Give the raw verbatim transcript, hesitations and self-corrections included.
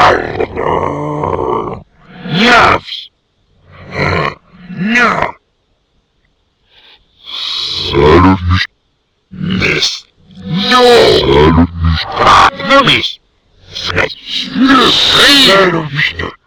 No. Yes. No. Salut, Miss. No. salut, Ah, no, miss. Salut, mister.